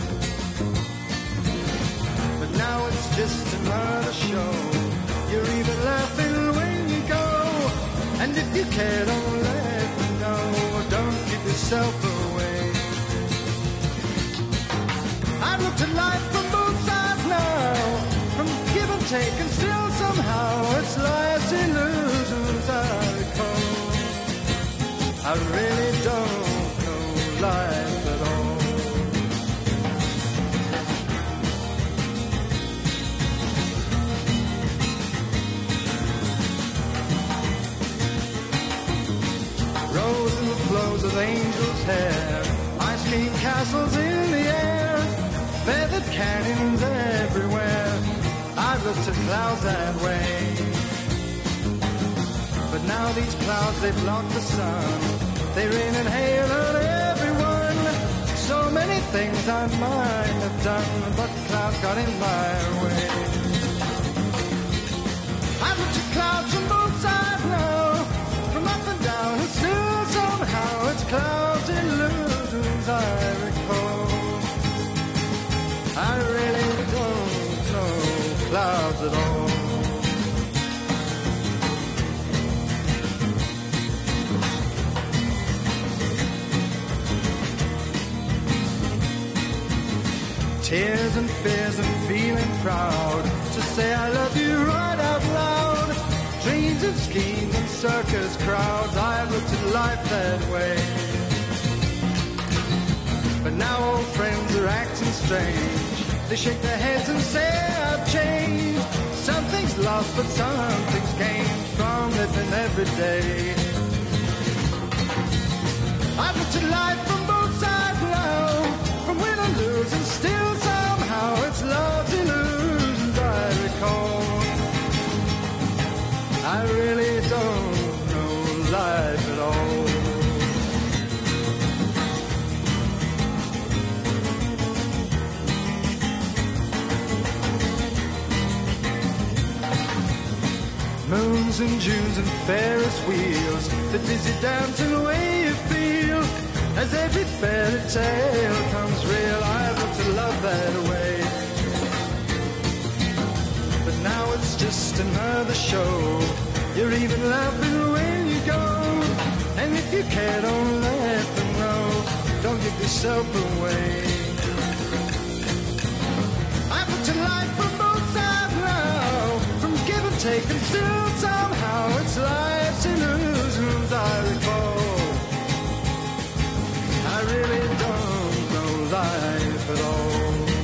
but now it's just another show. You're even laughing when you go, and if you care, don't let me know. Don't keep yourself away. I looked at life from both sides now, from give and take, and still somehow it's life's illusions I recall. I really don't know life at all. Rose in the flows of angels' hair, ice cream castles in the air, feathered canyons everywhere. I looked at clouds that way, but now these clouds, they block the sun. They rain and hail on everyone. So many things I might have done, but the clouds got in my way. I looked at clouds from both sides now, from up and down, and still somehow it's clouds illusions I recall. I really don't know clouds at all. Tears and fears and feeling proud to say I love you right out loud. Dreams and schemes and circus crowds, I looked at life that way. But now old friends are acting strange. They shake their heads and say I've changed. Something's lost but something's gained from living every day. I've looked at life from both sides now, from win and lose, and still somehow it's love's illusions I recall. I really don't know life at all. Moons and Junes and Ferris wheels, the dizzy dancing way you feel, as every fairy tale comes real. I look to love that way, but now it's just another show. You're even laughing when you go, and if you care, don't let them know. Don't give yourself away. I put your life from both sides now, from give and take, and still somehow it's life's illusions I recall. I really don't know life at all.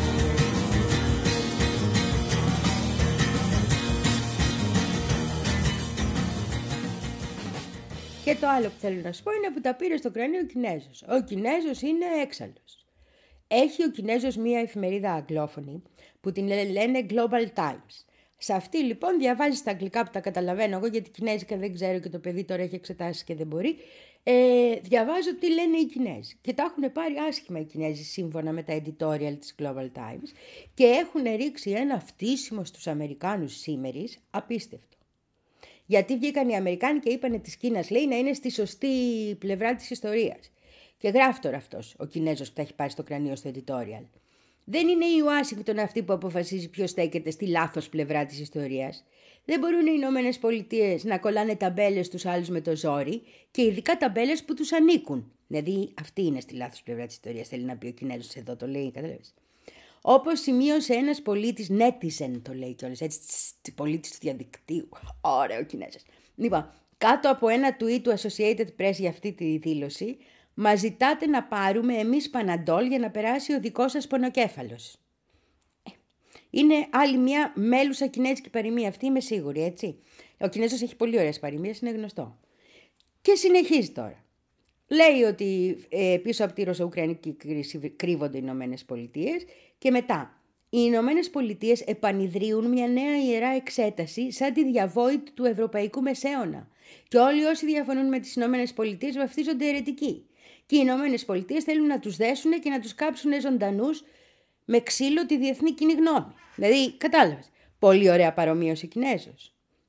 Και το άλλο που θέλω να σου πω είναι που τα πήρε στο κρανίο ο Κινέζος. Ο Κινέζος είναι έξαλλος. Έχει ο Κινέζος μία εφημερίδα αγγλόφωνη που την λένε Global Times. Σε αυτή λοιπόν διαβάζει στα αγγλικά που τα καταλαβαίνω εγώ, γιατί κινέζικα δεν ξέρω και το παιδί τώρα έχει εξετάσει και δεν μπορεί. Ε, διαβάζω τι λένε οι Κινέζοι. Και τα έχουν πάρει άσχημα οι Κινέζοι σύμφωνα με τα editorial της Global Times και έχουν ρίξει ένα φτύσιμο στους Αμερικάνους σήμερις απίστευτο. Γιατί βγήκαν οι Αμερικάνοι και είπανε της Κίνας, λέει, να είναι στη σωστή πλευρά της ιστορίας. Και γράφει τώρα αυτός, ο Κινέζος που τα έχει πάρει στο κρανίο στο editorial. Δεν είναι η Ουάσιγκτον αυτή που αποφασίζει ποιος στέκεται στη λάθος πλευρά της ιστορίας. Δεν μπορούν οι Ηνωμένες Πολιτείες να κολλάνε ταμπέλες στους άλλους με το ζόρι και ειδικά ταμπέλες που τους ανήκουν. Δηλαδή αυτή είναι στη λάθος πλευρά της ιστορίας, θέλει να πει ο Κινέζος εδώ, το λέει, κατάλαβες. Όπως σημείωσε ένας πολίτης, netizen το λέει κιόλας, έτσι, πολίτης του διαδικτύου. Ωραίο Κινέζος. Λοιπόν, κάτω από ένα tweet του Associated Press για αυτή τη δήλωση, μας ζητάτε να πάρουμε εμείς Παναντόλ για να περάσει ο δικός σας πονοκέφαλος. Είναι άλλη μια μέλουσα κινέζικη παροιμία, αυτή είμαι σίγουρη, έτσι. Ο Κινέζος έχει πολύ ωραίες παροιμίες, είναι γνωστό. Και συνεχίζει τώρα. Λέει ότι ε, πίσω από τη Ρωσο-Ουκρανική κρίση κρύβονται οι Ηνωμένες Πολιτείες και μετά οι Ηνωμένες Πολιτείες επανειδρύουν μια νέα ιερά εξέταση σαν τη διαβόητη του Ευρωπαϊκού Μεσαίωνα. Και όλοι όσοι διαφωνούν με τις Ηνωμένες Πολιτείες βαφτίζονται αιρετικοί. Και οι Ηνωμένες Πολιτείες θέλουν να τους δέσουν και να τους κάψουν ζωντανούς με ξύλο τη διεθνή κοινή γνώμη. Δηλαδή, κατάλαβες, πολύ ωραία παρομοίωση Κινέζος.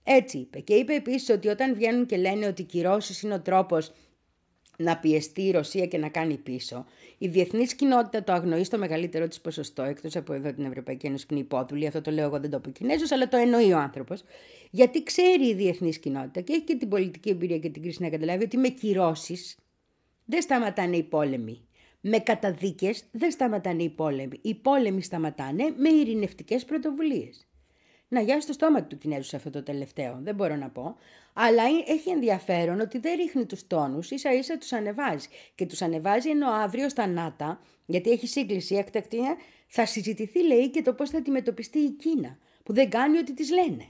Έτσι είπε. Και είπε επίσης ότι όταν βγαίνουν και λένε ότι οι κυρώσεις είναι ο τρόπος να πιεστεί η Ρωσία και να κάνει πίσω, η διεθνής κοινότητα το αγνοεί στο μεγαλύτερο της ποσοστό, εκτός από εδώ την Ευρωπαϊκή Ένωση που είναι υπόδουλη, αυτό το λέω εγώ, δεν το είπε ο Κινέζος, αλλά το εννοεί ο άνθρωπος, γιατί ξέρει η διεθνής κοινότητα και έχει και την πολιτική εμπειρία και την κρίση να καταλάβει ότι με κυρώσεις δεν σταματάνε οι πόλεμοι. Με καταδίκες δεν σταματάνε οι πόλεμοι. Οι πόλεμοι σταματάνε με ειρηνευτικές πρωτοβουλίες. Να γιάσει το στόμα του Κινέζου σε αυτό το τελευταίο, δεν μπορώ να πω. Αλλά έχει ενδιαφέρον ότι δεν ρίχνει τους τόνους, ίσα ίσα τους ανεβάζει. Και τους ανεβάζει ενώ αύριο στα ΝΑΤΑ, γιατί έχει σύγκληση έκτακτη, θα συζητηθεί, λέει, και το πώς θα αντιμετωπιστεί η Κίνα, που δεν κάνει ό,τι της λένε.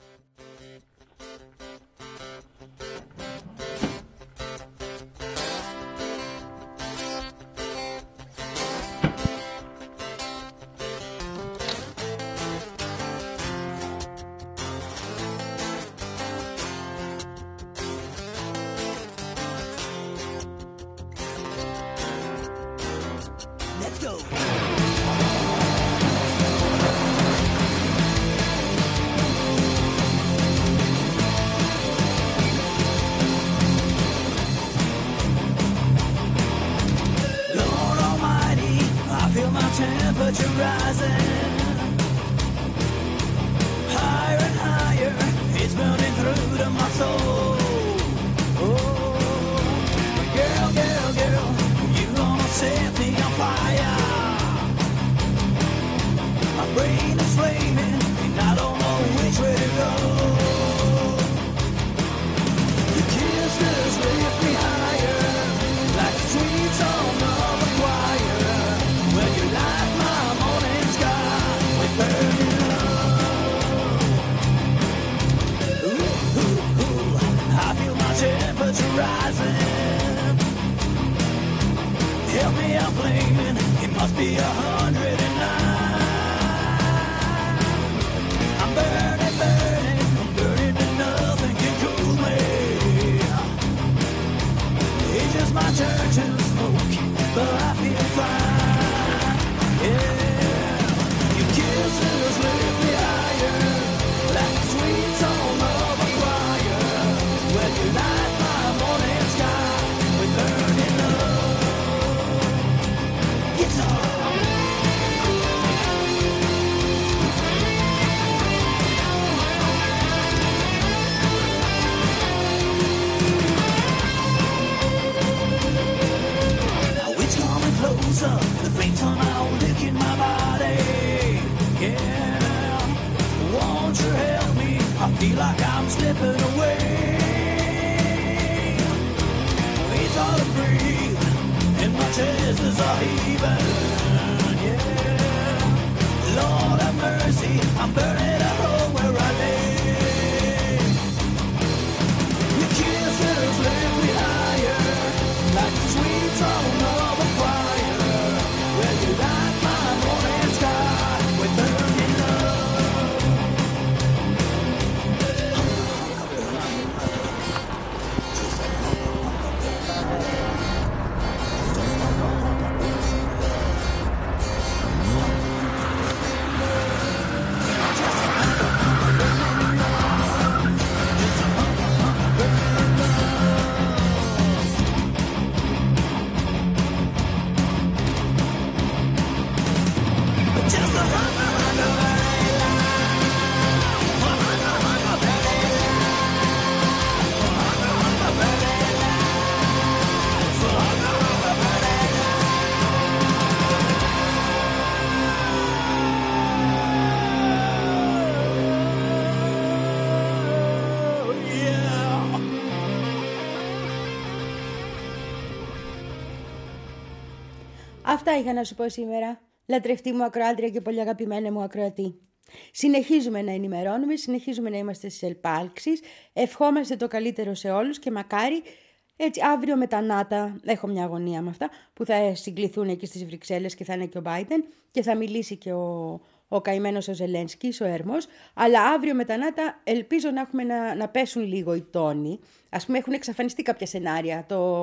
Αυτά είχα να σου πω σήμερα, λατρευτή μου ακροάτρια και πολύ αγαπημένη μου ακροατή. Συνεχίζουμε να ενημερώνουμε, συνεχίζουμε να είμαστε στις ελπάλξεις, ευχόμαστε το καλύτερο σε όλους και μακάρι έτσι αύριο με τα ΝΑΤΑ, έχω μια αγωνία με αυτά, που θα συγκληθούν εκεί στις Βρυξέλλες και θα είναι και ο Μπάιντεν και θα μιλήσει και ο, ο καημένος ο Ζελένσκι, ο Έρμος, αλλά αύριο με τα ΝΑΤΑ ελπίζω να, έχουμε να, να πέσουν λίγο οι τόνοι. Ας πούμε έχουν εξαφανιστεί κάποια σενάρια, το...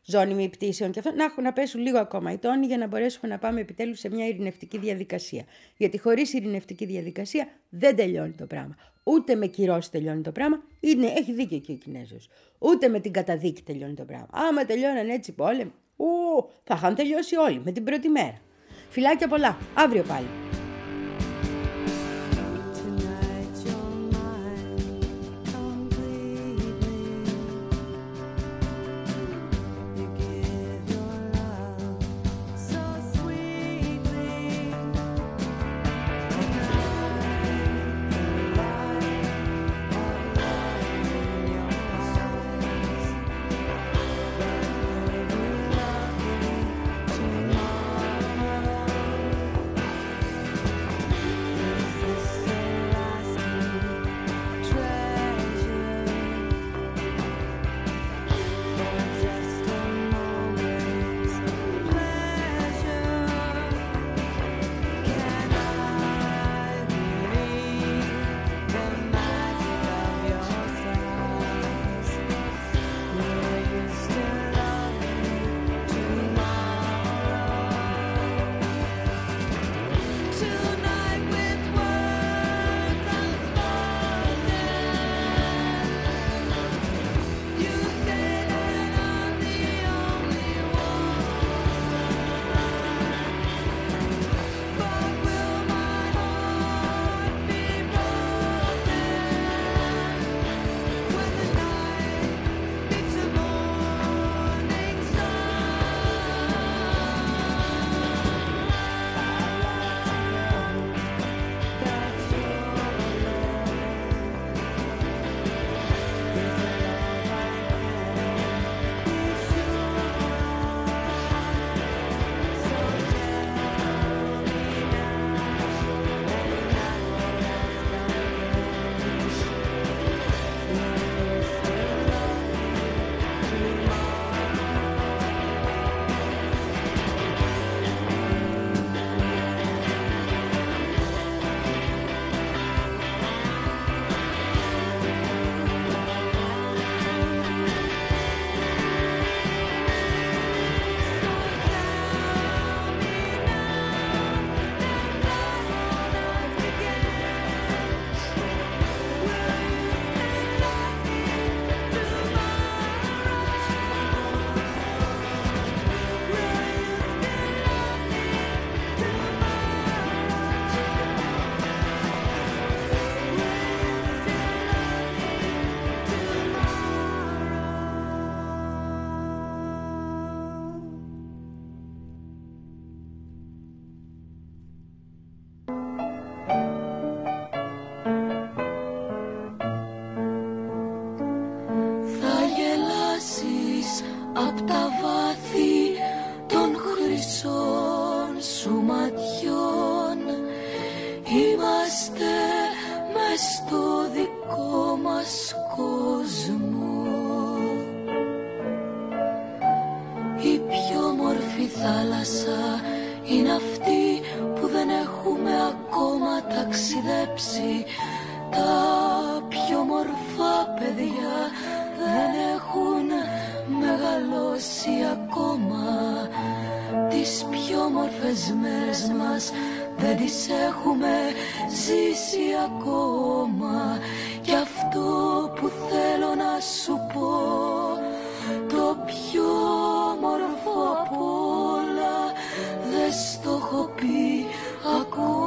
ζώνη μη πτήσεων και αυτό, να έχουν να πέσουν λίγο ακόμα οι τόνοι για να μπορέσουμε να πάμε επιτέλους σε μια ειρηνευτική διαδικασία. Γιατί χωρίς ειρηνευτική διαδικασία δεν τελειώνει το πράγμα. Ούτε με κυρώσεις τελειώνει το πράγμα, είναι, έχει δίκιο και ο Κινέζος. Ούτε με την καταδίκη τελειώνει το πράγμα. Άμα τελειώναν έτσι πόλεμοι, ου, θα είχαν τελειώσει όλοι με την πρώτη μέρα. Φιλάκια πολλά, αύριο πάλι. απ' τα βάθη των χρυσών σου ματιών. Είμαστε μες στο δικό μας κόσμο. Η πιο όμορφη θάλασσα είναι αυτή που δεν έχουμε ακόμα ταξιδέψει. Τα πιο μορφά παιδιά δεν έχουν μεγαλώσει ακόμα. Τις πιο μορφές μέρες μας δεν τις έχουμε ζήσει ακόμα. Κι αυτό που θέλω να σου πω, το πιο όμορφο απ' όλα, δεν στο έχω πει ακόμα.